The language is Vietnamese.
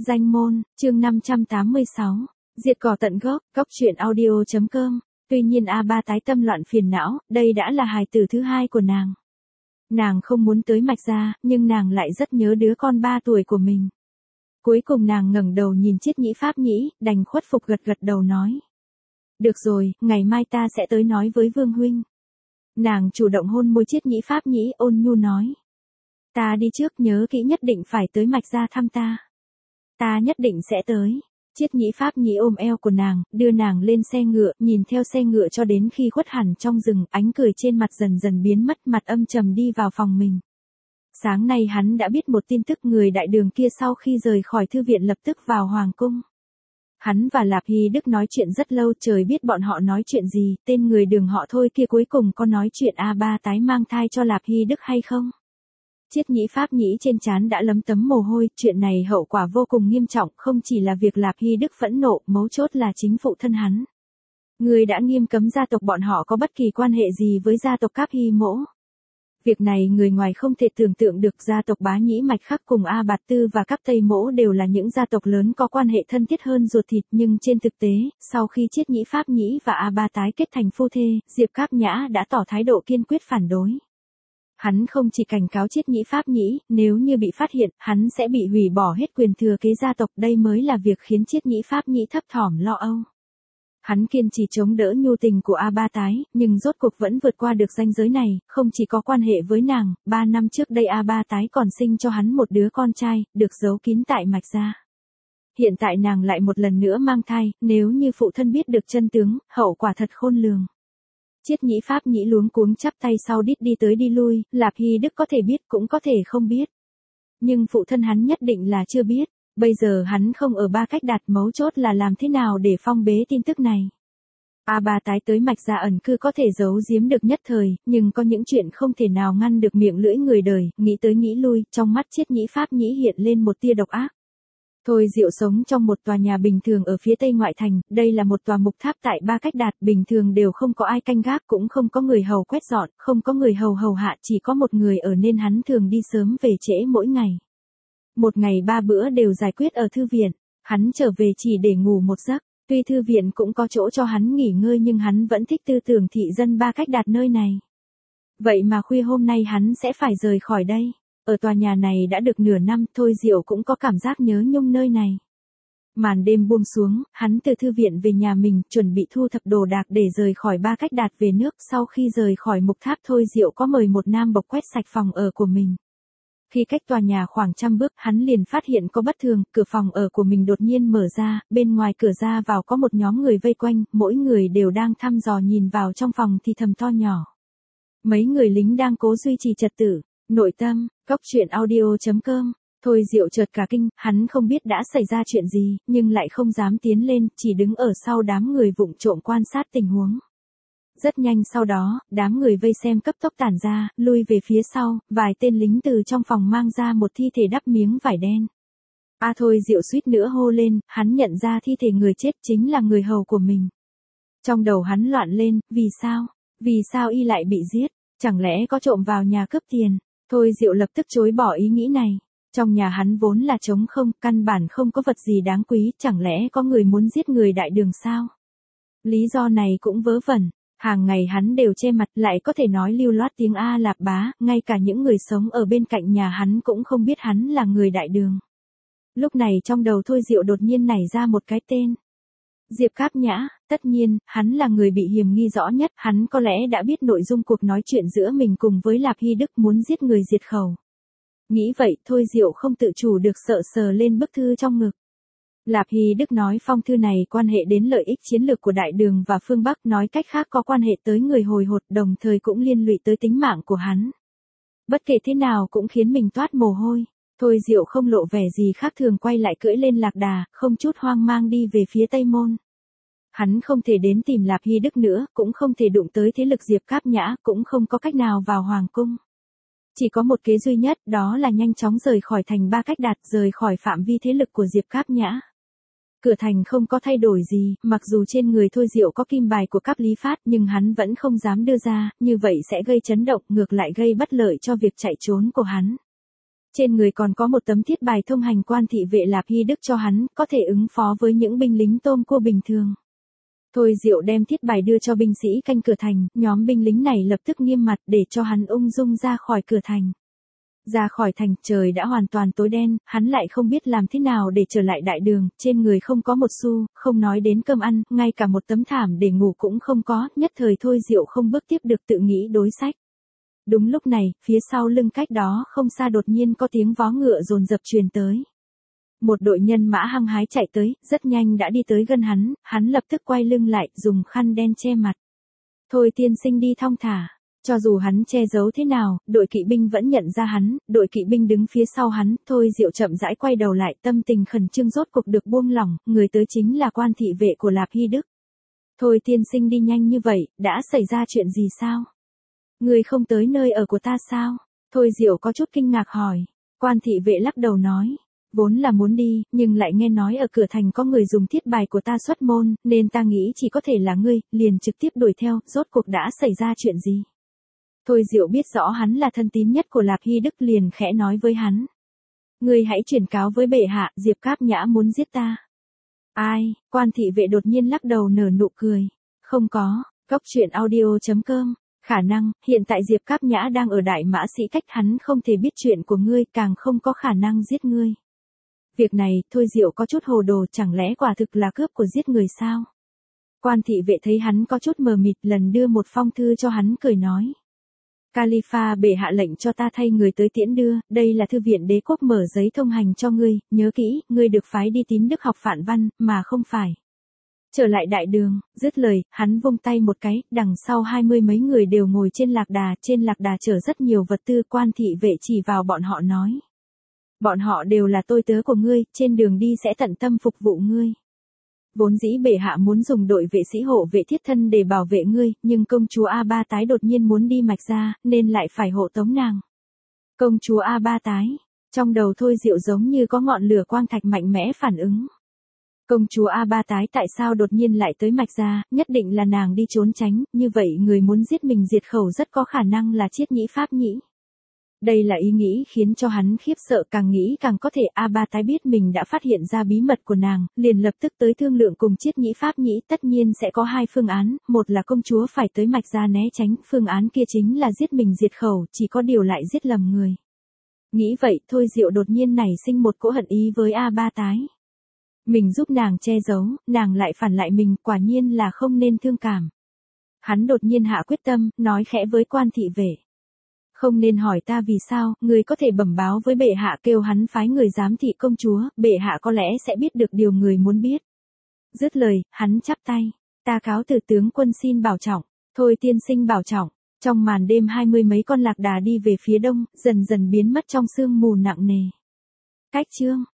Danh môn, chương 586. Diệt cỏ tận gốc, goctruyện audio.com. Tuy nhiên A3 tái tâm loạn phiền não, đây đã là hài tử thứ hai của nàng. Nàng không muốn tới Mạch Gia, nhưng nàng lại rất nhớ đứa con 3 tuổi của mình. Cuối cùng nàng ngẩng đầu nhìn Triết Nhĩ Pháp Nhĩ, đành khuất phục gật gật đầu nói. Được rồi, ngày mai ta sẽ tới nói với Vương huynh. Nàng chủ động hôn môi Triết Nhĩ Pháp Nhĩ, ôn nhu nói. Ta đi trước, nhớ kỹ nhất định phải tới Mạch Gia thăm ta. Ta nhất định sẽ tới. Triết Nhĩ Pháp Nhĩ ôm eo của nàng, đưa nàng lên xe ngựa, nhìn theo xe ngựa cho đến khi khuất hẳn trong rừng, ánh cười trên mặt dần dần biến mất, mặt âm trầm đi vào phòng mình. Sáng nay hắn đã biết một tin tức, người đại đường kia sau khi rời khỏi thư viện lập tức vào hoàng cung. Hắn và Lạp Hy Đức nói chuyện rất lâu, trời biết bọn họ nói chuyện gì, tên người đường họ Thôi kia cuối cùng có nói chuyện A3 tái mang thai cho Lạp Hy Đức hay không? Triết Nhĩ Pháp Nhĩ trên trán đã lấm tấm mồ hôi, chuyện này hậu quả vô cùng nghiêm trọng, không chỉ là việc Lạp Hy Đức phẫn nộ, mấu chốt là chính phụ thân hắn. Người đã nghiêm cấm gia tộc bọn họ có bất kỳ quan hệ gì với gia tộc Cáp Hy Mỗ. Việc này người ngoài không thể tưởng tượng được, gia tộc Bá Nhĩ Mạch Khắc cùng A Bạt Tư và Cáp Tây Mỗ đều là những gia tộc lớn có quan hệ thân thiết hơn ruột thịt, nhưng trên thực tế, sau khi Triết Nhĩ Pháp Nhĩ và A3 tái kết thành phu thê, Diệp Cáp Nhã đã tỏ thái độ kiên quyết phản đối. Hắn không chỉ cảnh cáo Triết Nhĩ Pháp Nhĩ, nếu như bị phát hiện, hắn sẽ bị hủy bỏ hết quyền thừa kế gia tộc, đây mới là việc khiến Triết Nhĩ Pháp Nhĩ thấp thỏm lo âu. Hắn kiên trì chống đỡ nhu tình của A3 tái, nhưng rốt cuộc vẫn vượt qua được ranh giới này, không chỉ có quan hệ với nàng, 3 năm trước đây A3 tái còn sinh cho hắn một đứa con trai, được giấu kín tại Mạch Gia. Hiện tại nàng lại một lần nữa mang thai, nếu như phụ thân biết được chân tướng, hậu quả thật khôn lường. Triết Nhĩ Pháp Nhĩ luống cuống chắp tay sau đít đi tới đi lui, Lạp Hy Đức có thể biết cũng có thể không biết. Nhưng phụ thân hắn nhất định là chưa biết, bây giờ hắn không ở Ba Cách Đạt, mấu chốt là làm thế nào để phong bế tin tức này. A3 tái tới Mạch Gia ẩn cư có thể giấu giếm được nhất thời, nhưng có những chuyện không thể nào ngăn được miệng lưỡi người đời, nghĩ tới nghĩ lui, trong mắt Triết Nhĩ Pháp Nhĩ hiện lên một tia độc ác. Thôi Diệu sống trong một tòa nhà bình thường ở phía tây ngoại thành, đây là một tòa mục tháp tại Ba Cách Đạt, bình thường đều không có ai canh gác, cũng không có người hầu quét dọn, không có người hầu hầu hạ, chỉ có một người ở nên hắn thường đi sớm về trễ mỗi ngày. Một ngày 3 bữa đều giải quyết ở thư viện, hắn trở về chỉ để ngủ một giấc, tuy thư viện cũng có chỗ cho hắn nghỉ ngơi nhưng hắn vẫn thích tư tưởng thị dân Ba Cách Đạt nơi này. Vậy mà khuya hôm nay hắn sẽ phải rời khỏi đây. Ở tòa nhà này đã được nửa năm, Thôi Diệu cũng có cảm giác nhớ nhung nơi này. Màn đêm buông xuống, hắn từ thư viện về nhà mình, chuẩn bị thu thập đồ đạc để rời khỏi Ba Cách Đạt về nước. Sau khi rời khỏi mục tháp, Thôi Diệu có mời một nam bộc quét sạch phòng ở của mình. Khi cách tòa nhà khoảng 100 bước, hắn liền phát hiện có bất thường, cửa phòng ở của mình đột nhiên mở ra, bên ngoài cửa ra vào có một nhóm người vây quanh, mỗi người đều đang thăm dò nhìn vào trong phòng thì thầm to nhỏ. Mấy người lính đang cố duy trì trật tự. Nội tâm, goctruyện audio.com. Thôi Diệu chợt cả kinh, hắn không biết đã xảy ra chuyện gì, nhưng lại không dám tiến lên, chỉ đứng ở sau đám người vụng trộm quan sát tình huống. Rất nhanh sau đó, đám người vây xem cấp tốc tản ra, lui về phía sau, vài tên lính từ trong phòng mang ra một thi thể đắp miếng vải đen. Thôi Diệu suýt nữa hô lên, hắn nhận ra thi thể người chết chính là người hầu của mình. Trong đầu hắn loạn lên, vì sao? Vì sao y lại bị giết? Chẳng lẽ có trộm vào nhà cướp tiền? Thôi Diệu lập tức chối bỏ ý nghĩ này. Trong nhà hắn vốn là trống không, căn bản không có vật gì đáng quý, chẳng lẽ có người muốn giết người đại đường sao? Lý do này cũng vớ vẩn, hàng ngày hắn đều che mặt, lại có thể nói lưu loát tiếng A Lạp Bá, ngay cả những người sống ở bên cạnh nhà hắn cũng không biết hắn là người đại đường. Lúc này trong đầu Thôi Diệu đột nhiên nảy ra một cái tên. Diệp Cáp Nhã, tất nhiên, hắn là người bị hiềm nghi rõ nhất, hắn có lẽ đã biết nội dung cuộc nói chuyện giữa mình cùng với Lạp Hy Đức muốn giết người diệt khẩu. Nghĩ vậy, Thôi Diệu không tự chủ được sợ sờ lên bức thư trong ngực. Lạp Hy Đức nói phong thư này quan hệ đến lợi ích chiến lược của Đại Đường và phương Bắc, nói cách khác có quan hệ tới người hồi hột, đồng thời cũng liên lụy tới tính mạng của hắn. Bất kể thế nào cũng khiến mình toát mồ hôi. Thôi Diệu không lộ vẻ gì khác thường, quay lại cưỡi lên lạc đà, không chút hoang mang đi về phía Tây Môn. Hắn không thể đến tìm Lạp Hy Đức nữa, cũng không thể đụng tới thế lực Diệp Cáp Nhã, cũng không có cách nào vào hoàng cung. Chỉ có một kế duy nhất, đó là nhanh chóng rời khỏi thành Ba Cách Đạt, rời khỏi phạm vi thế lực của Diệp Cáp Nhã. Cửa thành không có thay đổi gì, mặc dù trên người Thôi Diệu có kim bài của Cáp Lý Phát, nhưng hắn vẫn không dám đưa ra, như vậy sẽ gây chấn động, ngược lại gây bất lợi cho việc chạy trốn của hắn. Trên người còn có một tấm thiết bài thông hành quan thị vệ Lạp Hy Đức cho hắn, có thể ứng phó với những binh lính tôm cua bình thường. Thôi Diệu đem thiết bài đưa cho binh sĩ canh cửa thành, nhóm binh lính này lập tức nghiêm mặt để cho hắn ung dung ra khỏi cửa thành. Ra khỏi thành, trời đã hoàn toàn tối đen, hắn lại không biết làm thế nào để trở lại đại đường, trên người không có một xu, không nói đến cơm ăn, ngay cả một tấm thảm để ngủ cũng không có, nhất thời Thôi Diệu không bước tiếp được tự nghĩ đối sách. Đúng lúc này, phía sau lưng cách đó không xa đột nhiên có tiếng vó ngựa dồn dập truyền tới. Một đội nhân mã hăng hái chạy tới, rất nhanh đã đi tới gần hắn lập tức quay lưng lại, dùng khăn đen che mặt. Thôi tiên sinh đi thong thả. Cho dù hắn che giấu thế nào, đội kỵ binh vẫn nhận ra hắn, đội kỵ binh đứng phía sau hắn, Thôi Diệu chậm rãi quay đầu lại, tâm tình khẩn trương rốt cục được buông lỏng, người tới chính là quan thị vệ của Lạp Hy Đức. Thôi tiên sinh đi nhanh như vậy, đã xảy ra chuyện gì sao? Người không tới nơi ở của ta sao? Thôi Diệu có chút kinh ngạc hỏi. Quan thị vệ lắc đầu nói. Vốn là muốn đi, nhưng lại nghe nói ở cửa thành có người dùng thiết bài của ta xuất môn, nên ta nghĩ chỉ có thể là ngươi, liền trực tiếp đuổi theo, rốt cuộc đã xảy ra chuyện gì? Thôi Diệu biết rõ hắn là thân tín nhất của Lạp Hy Đức liền khẽ nói với hắn. Ngươi hãy truyền cáo với bệ hạ, Diệp Cáp Nhã muốn giết ta. Ai? Quan thị vệ đột nhiên lắc đầu nở nụ cười. Không có, Cốc truyện audio.com. Khả năng, hiện tại Diệp Cáp Nhã đang ở Đại Mã Sĩ Cách, hắn không thể biết chuyện của ngươi, càng không có khả năng giết ngươi. Việc này, Thôi Diệu có chút hồ đồ, chẳng lẽ quả thực là cướp của giết người sao? Quan thị vệ thấy hắn có chút mờ mịt, lần đưa một phong thư cho hắn cười nói. Khalifa bệ hạ lệnh cho ta thay người tới tiễn đưa, đây là thư viện đế quốc mở giấy thông hành cho ngươi, nhớ kỹ, ngươi được phái đi tín đức học phản văn, mà không phải trở lại đại đường. Dứt lời, hắn vung tay một cái, đằng sau 20 mấy người đều ngồi trên lạc đà chở rất nhiều vật tư. Quan thị vệ chỉ vào bọn họ nói. Bọn họ đều là tôi tớ của ngươi, trên đường đi sẽ tận tâm phục vụ ngươi. Vốn dĩ bệ hạ muốn dùng đội vệ sĩ hộ vệ thiết thân để bảo vệ ngươi, nhưng công chúa A Ba Tái đột nhiên muốn đi Mạch Gia, nên lại phải hộ tống nàng. Công chúa A Ba Tái, trong đầu Thôi Diệu giống như có ngọn lửa quang thạch mạnh mẽ phản ứng. Công chúa A Ba Tái tại sao đột nhiên lại tới Mạch Gia, nhất định là nàng đi trốn tránh, như vậy người muốn giết mình diệt khẩu rất có khả năng là Triết Nhĩ Pháp Nhĩ. Đây là ý nghĩ khiến cho hắn khiếp sợ, càng nghĩ càng có thể. A Ba Tái biết mình đã phát hiện ra bí mật của nàng, liền lập tức tới thương lượng cùng Triết Nhĩ Pháp Nhĩ, tất nhiên sẽ có hai phương án, một là công chúa phải tới Mạch Gia né tránh, phương án kia chính là giết mình diệt khẩu, chỉ có điều lại giết lầm người. Nghĩ vậy, Thôi Diệu đột nhiên nảy sinh một cỗ hận ý với A Ba Tái. Mình giúp nàng che giấu, nàng lại phản lại mình, quả nhiên là không nên thương cảm. Hắn đột nhiên hạ quyết tâm, nói khẽ với quan thị vệ. Không nên hỏi ta vì sao, người có thể bẩm báo với bệ hạ, kêu hắn phái người giám thị công chúa, bệ hạ có lẽ sẽ biết được điều người muốn biết. Dứt lời, hắn chắp tay. Ta cáo từ tướng quân xin bảo trọng. Thôi tiên sinh bảo trọng. Trong màn đêm 20 mấy con lạc đà đi về phía đông, dần dần biến mất trong sương mù nặng nề. Cách chương